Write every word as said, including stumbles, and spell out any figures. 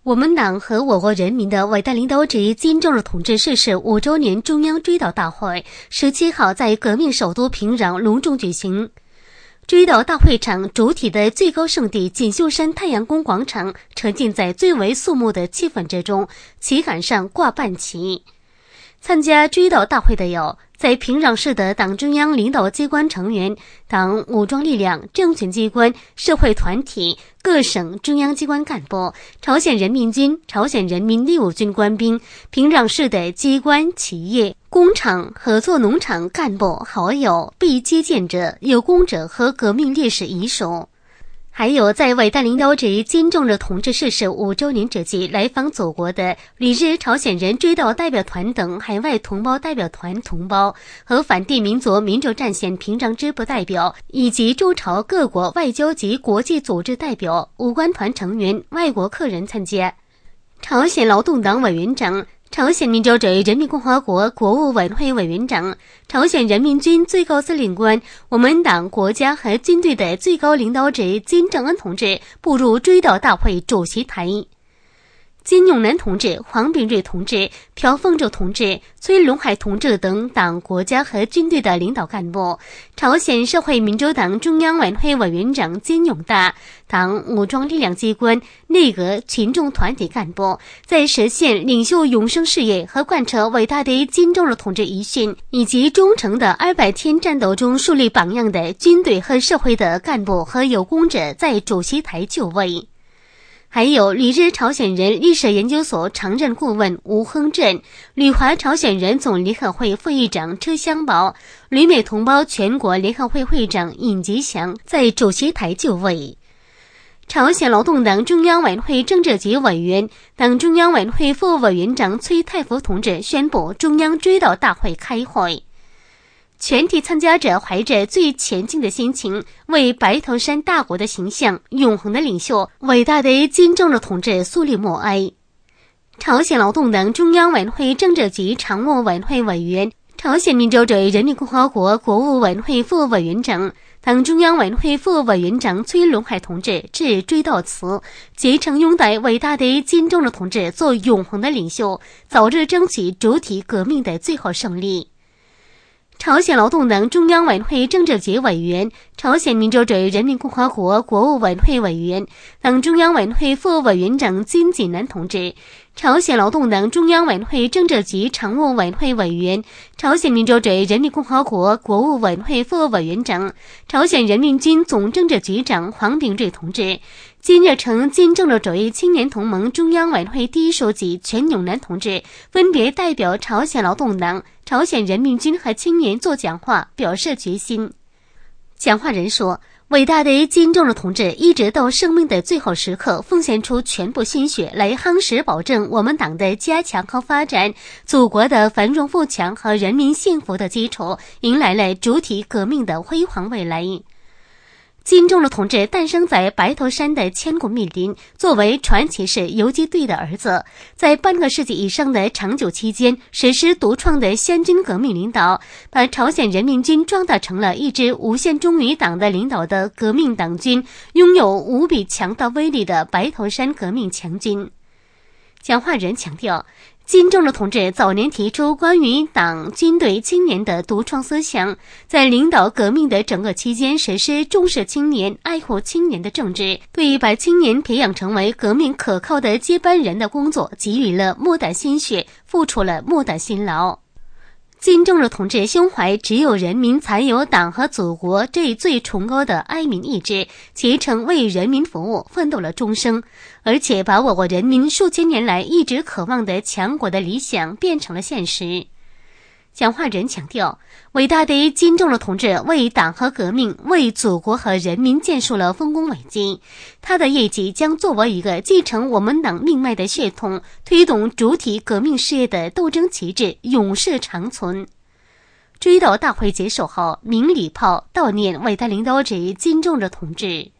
我们党和我国人民的伟大领导者金正日同志逝世五周年中央追悼大会十七号在革命首都平壤隆重举行。追悼大会场主体的最高圣地锦绣山太阳宫广场沉浸在最为肃穆的气氛之中，旗杆上挂半旗。参加追悼大会的有在平壤市的党中央领导机关成员、党武装力量、政权机关、社会团体、各省中央机关干部、朝鲜人民军、朝鲜人民义务军官兵、平壤市的机关、企业、工厂、合作农场干部、好友、被接见者、有功者和革命烈士遗属。还有在伟大领导者金正日同志逝世五周年之际来访祖国的旅日朝鲜人追悼代表团等海外同胞代表团同胞和反帝民族民主战线平壤支部代表，以及驻朝各国外交及国际组织代表、武官团成员、外国客人参加。朝鲜劳动党委员长、朝鲜民主主义人民共和国国务委员会委员长、朝鲜人民军最高司令官、我们党国家和军队的最高领导者金正恩同志步入追悼大会主席台。金永南同志、黄秉瑞同志、朴凤州同志、崔龙海同志等党国家和军队的领导干部，朝鲜社会民主党中央委员会委员长金永大，党武装力量机关、内阁群众团体干部，在实现领袖永生事业和贯彻伟大的金正日同志遗训以及忠诚的二百天战斗中树立榜样的军队和社会的干部和有功者在主席台就位。还有旅日朝鲜人历史研究所常任顾问吴亨镇、旅华朝鲜人总联合会副议长车湘宝、旅美同胞全国联合会会长尹吉祥在主席台就位。朝鲜劳动党中央委员会政治局委员、党中央委员会副委员长崔太福同志宣布中央追悼大会开会。全体参加者怀着最前进的心情，为白头山大国的形象、永恒的领袖、伟大的金正日同志肃立默哀。朝鲜劳动党中央委员会政治局常务委员会委员、朝鲜民主主义人民共和国国务委员会副委员长、党中央委员会副委员长崔龙海同志致追悼词，竭诚拥戴伟大的金正日同志做永恒的领袖，早日争取主体革命的最后胜利。朝鲜劳动党中央委员会政治局委员、朝鲜民主主义人民共和国国务委员会委员、党中央委员会副委员长金济南同志，朝鲜劳动党中央委员会政治局常务委员会委员、朝鲜民主主义人民共和国国务委员会副委员长、朝鲜人民军总政治局长黄秉瑞同志，金日成金正日主义青年同盟中央委员会第一书记全永南同志分别代表朝鲜劳动党、朝鲜人民军和青年做讲话，表示决心。讲话人说，伟大的金正日同志一直到生命的最后时刻奉献出全部心血来夯实保证我们党的加强和发展，祖国的繁荣富强和人民幸福的基础，迎来了主体革命的辉煌未来。金正日同志诞生在白头山的千古密林，作为传奇式游击队的儿子，在半个世纪以上的长久期间实施独创的先军革命领导，把朝鲜人民军壮大成了一支无限忠于党的领导的革命党军，拥有无比强大威力的白头山革命强军。讲话人强调，金正日同志早年提出关于党、军队、青年的独创思想，在领导革命的整个期间实施重视青年、爱护青年的政治，对把青年培养成为革命可靠的接班人的工作给予了莫大心血，付出了莫大辛劳。金正日同志胸怀只有人民才有党和祖国这最崇高的爱民意志，竭诚为人民服务，奋斗了终生，而且把我国人民数千年来一直渴望的强国的理想变成了现实。讲话人强调，伟大的金正日同志为党和革命、为祖国和人民建树了丰功伟绩，他的业绩将作为一个继承我们党命脉的血统，推动主体革命事业的斗争旗帜永世长存。追悼大会结束后，鸣礼炮悼念伟大领导者金正日同志。